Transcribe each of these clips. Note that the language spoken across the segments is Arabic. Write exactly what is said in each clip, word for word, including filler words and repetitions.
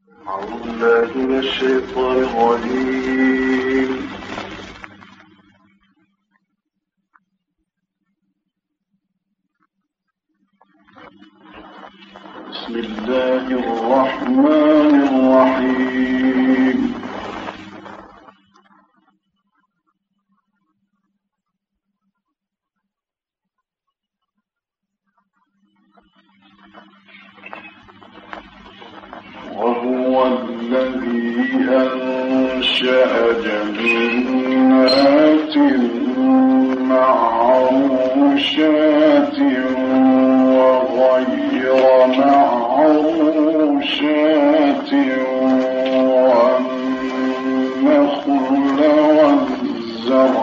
أعوذ بالله من الشيطان الرجيم. بسم الله الرحمن الرحيم. وهو الذي أنشأ جنات معروشات وغير معروشات والنخل والزرع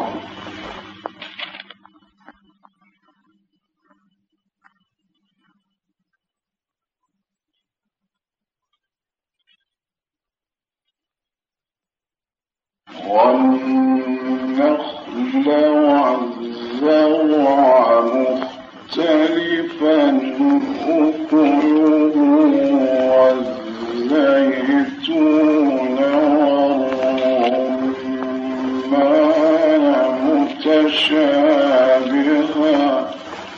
والنخل والزرع مختلفا أكله والزيتون والرمان متشابها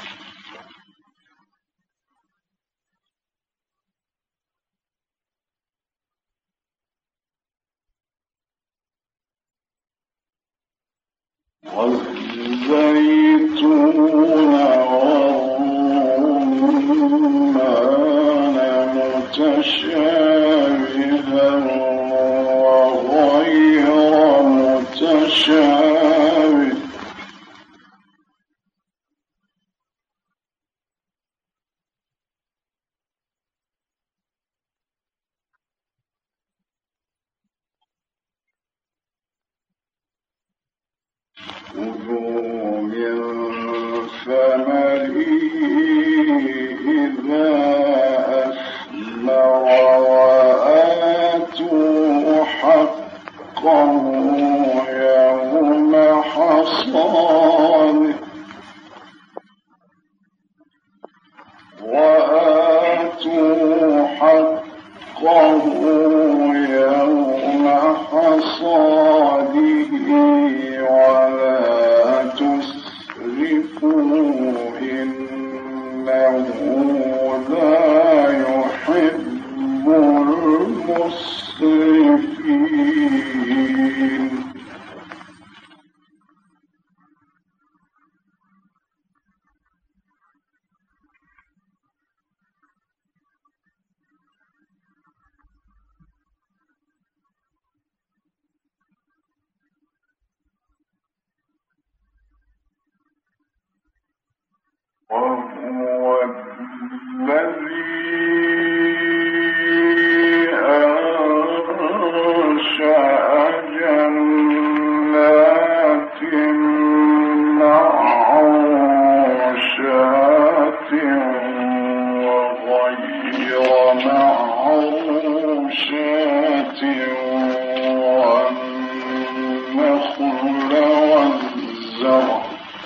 والزيتون والرمان متشابها وغير متشابه خذوا من ثمره إذا أثمر وآتوا حقه يوم حصاده وآتوا حقه يوم حصاده ولا تسرفوا إنه لا يحب المسرفين. وهو الذي أنشأ جنات معروشات وغير معروشات والنخل والزرع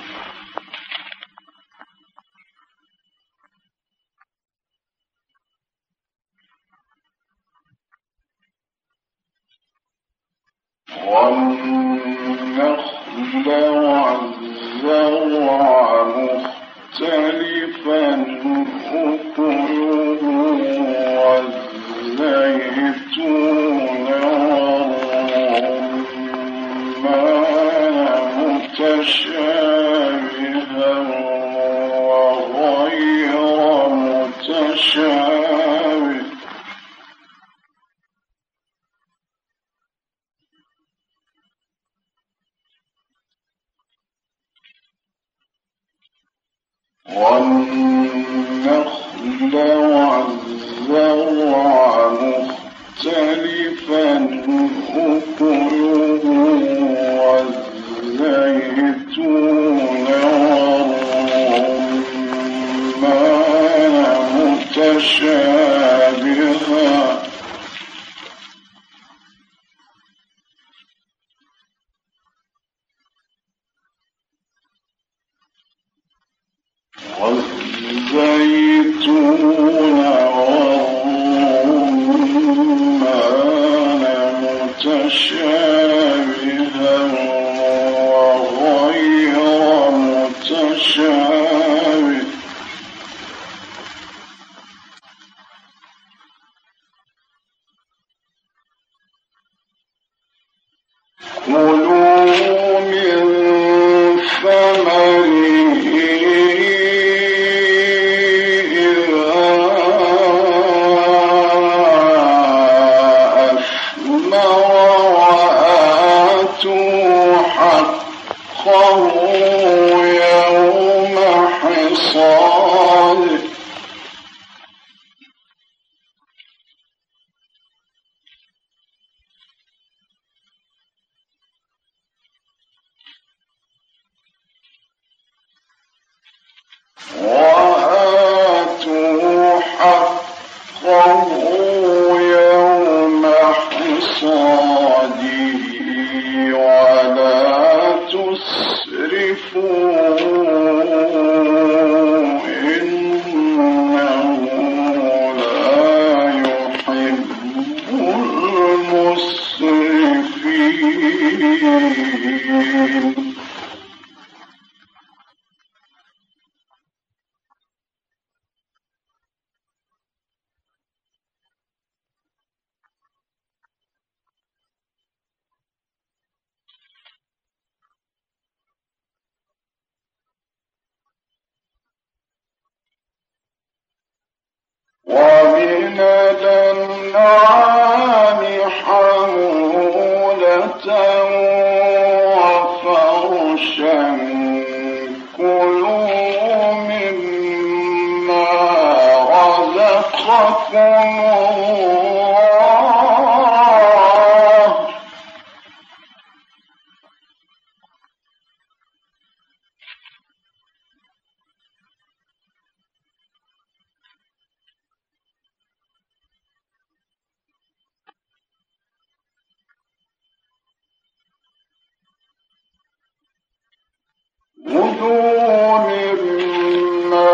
والنخل والزرع مختلفا أكله والزيتون والرمان متشابها وغير متشابه والنخل والزرع مختلفا أكله والزيتون والرمان متشابها والزيتون والرمان كلوا من ثمره إذا أثمر وآتوا حقه يوم حصاده وآتوا حقه يوم حصاده ولا تسرفوا إنه لا يحب المسرفين ومن الأنعام حمولة وفرشا كلوا مما رزقكم الله كلوا مما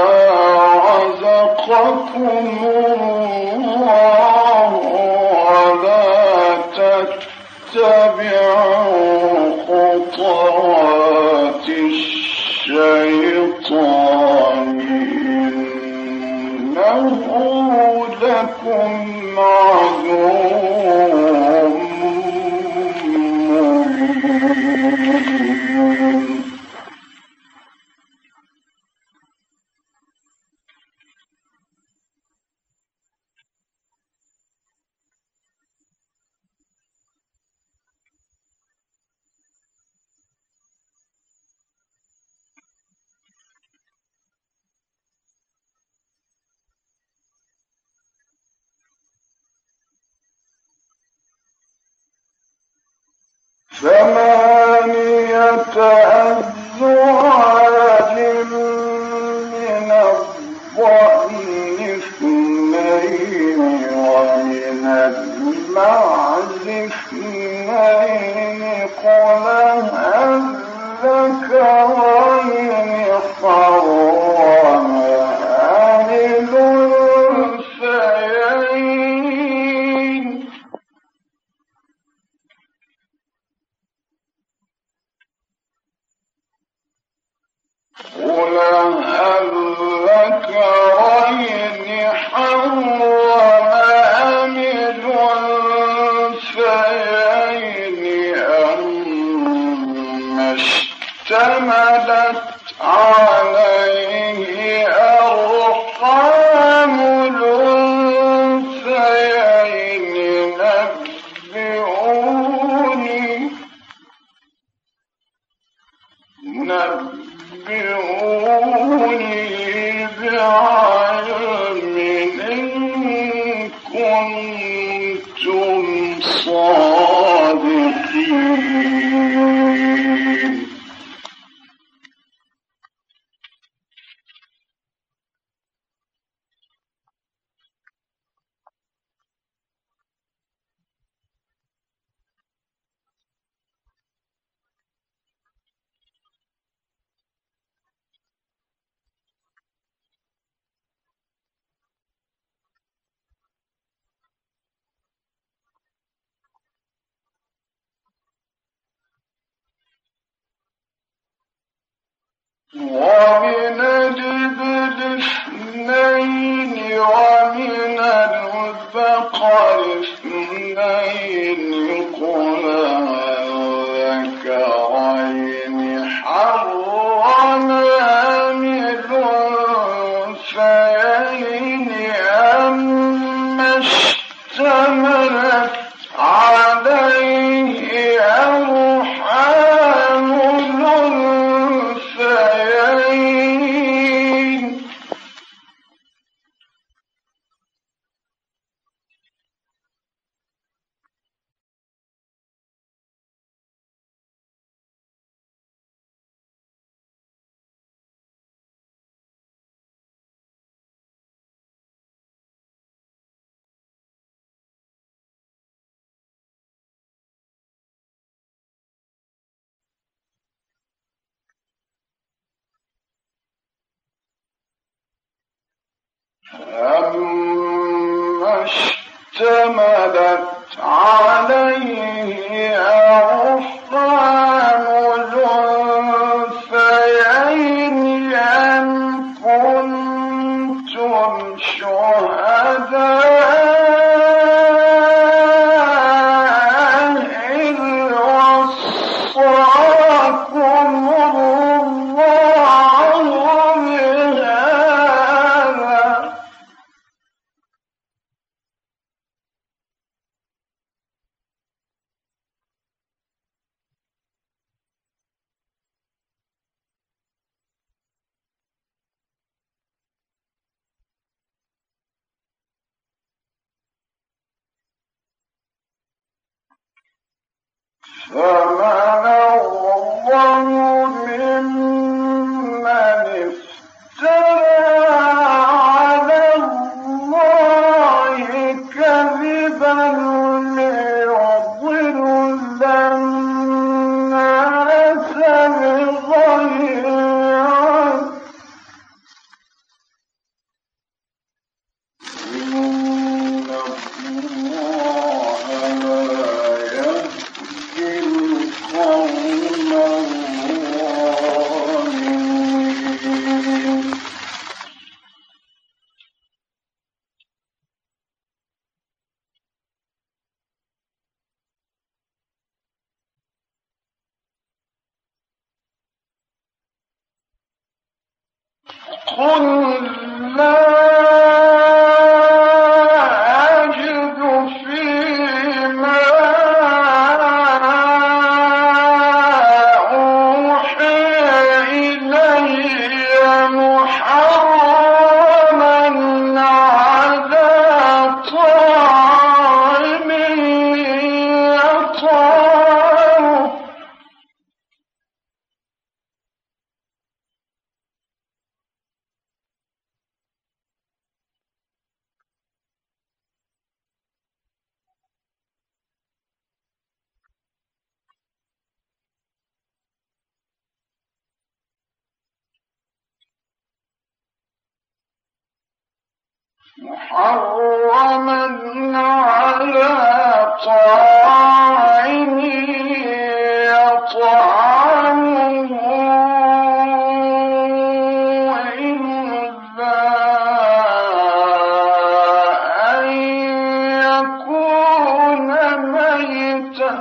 رزقكم الله ولا تتبعوا خطوات الشيطان إنه لكم عدو مبين ثمانية أزواج من الضأن اثنين ومن المعز اثنين قل الذكرين حرم أم الأنثيين قل الذكرين حرم أم الأنثيين أما اشتملت عليه أرحام الأنثيين نبئوني نبئوني بعلم إن كنتم صادقين ومن الإبل اثنين ومن البقر اثنين قل أما اشتملت عليه أرحام الأنثيين أم كنتم شهداء إذ وصاكم الله بهذا فمن أظلم ممن افترى على الله كذبا ليضل الناس بغير علم إن الله لا يهدي القوم الظالمين قل لا أجد فيما أوحي إلي محرما على طاعم يطعمه محرما على طاعم يطعمه إلا أن يكون ميتا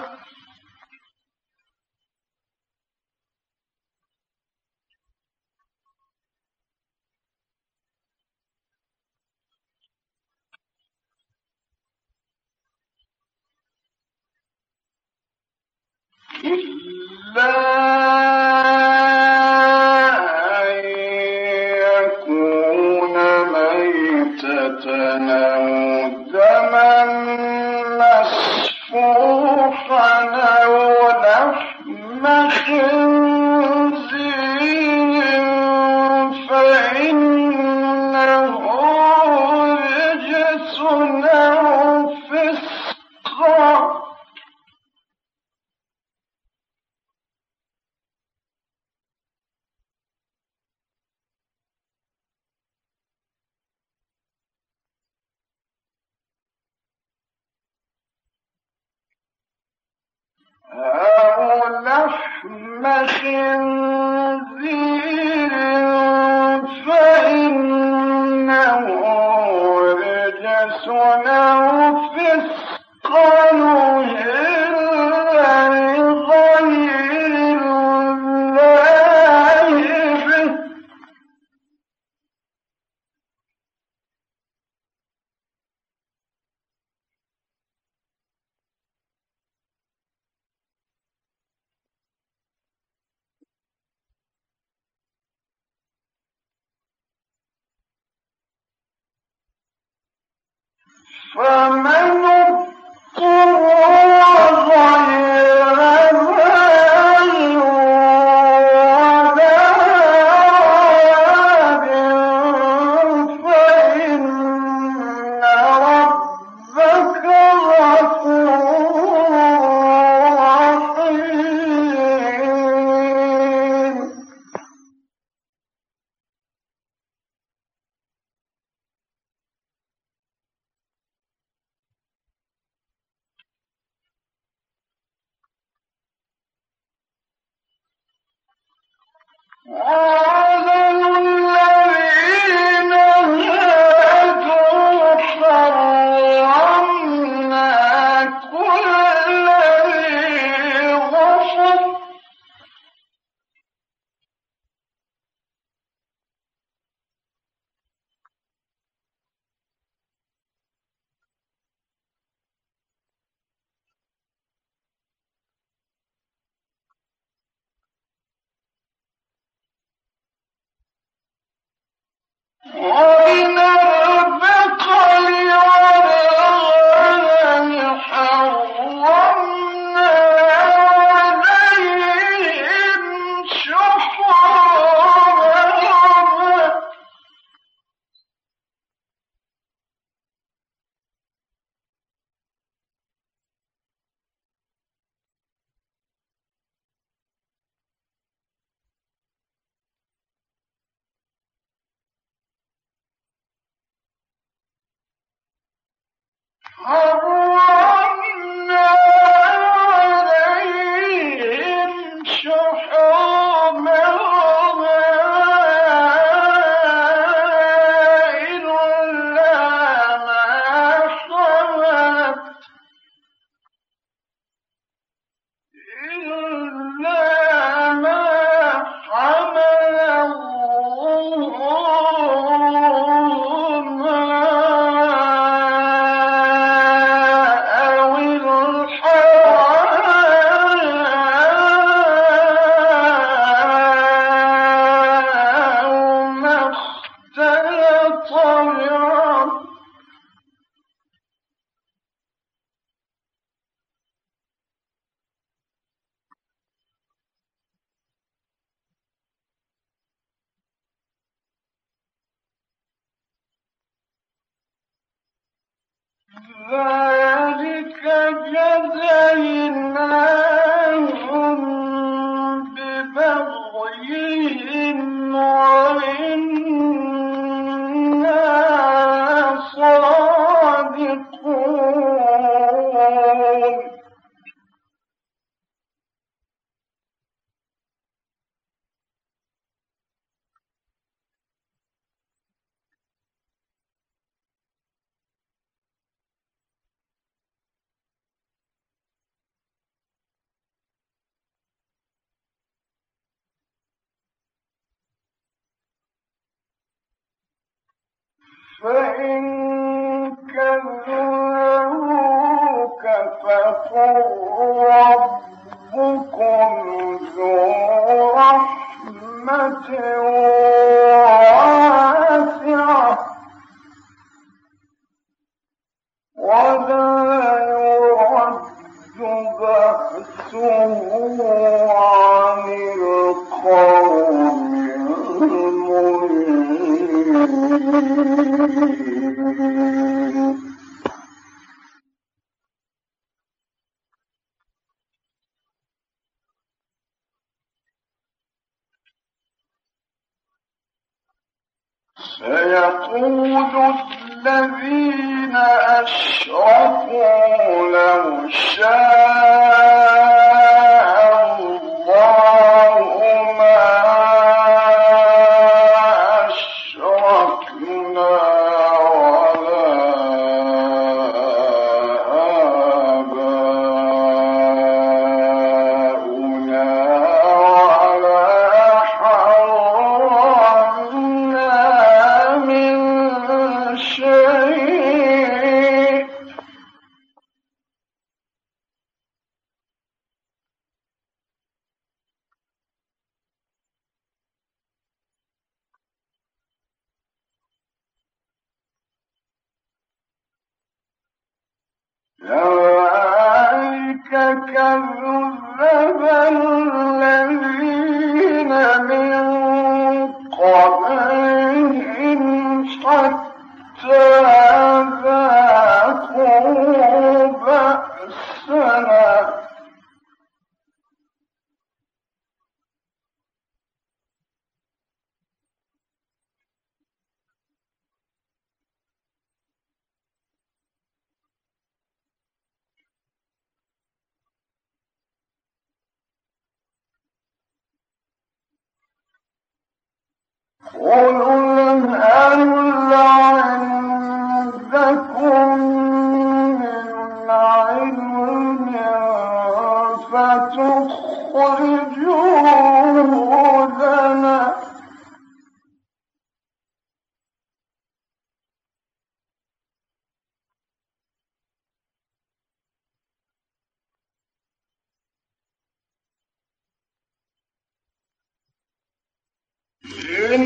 إلا أن يكون ميتة أو دما مسفوحا أو لحم خنزير فإنه رجس أو فسقا أو لحم خنزير فإنه رجس أو فسقا أهل لغير الله به فمن اضطر غير باغ ولا عاد فإن ربك غفور رحيم وعلى الذين هادوا حرمنا كل ذي ظفر ومن البقر والغنم حرمنا عليهم شحومهما حرمنا عليهم شحومهما إلا ما حملت إلا ما حمل ظهورهما أو الحوايا أو ما اختلط بعظم ذلك جزيناهم ببغيهم وإنا صادقون فإن كذبوك فقل ربكم ذو رحمة واسعة ولا يرد بأسه عن القوم المجرمين سيقول الذين أشركوا لو شاء الله ما أشركنا ولا آباؤنا ولا حرمنا من شيء كذلك كذب الذين من قبلهم حتى ذاقوا بأسنا إن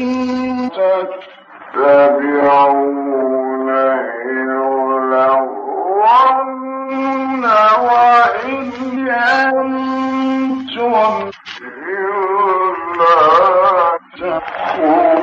تتبعون إلا الظن وإن أنتم إلا تخرجون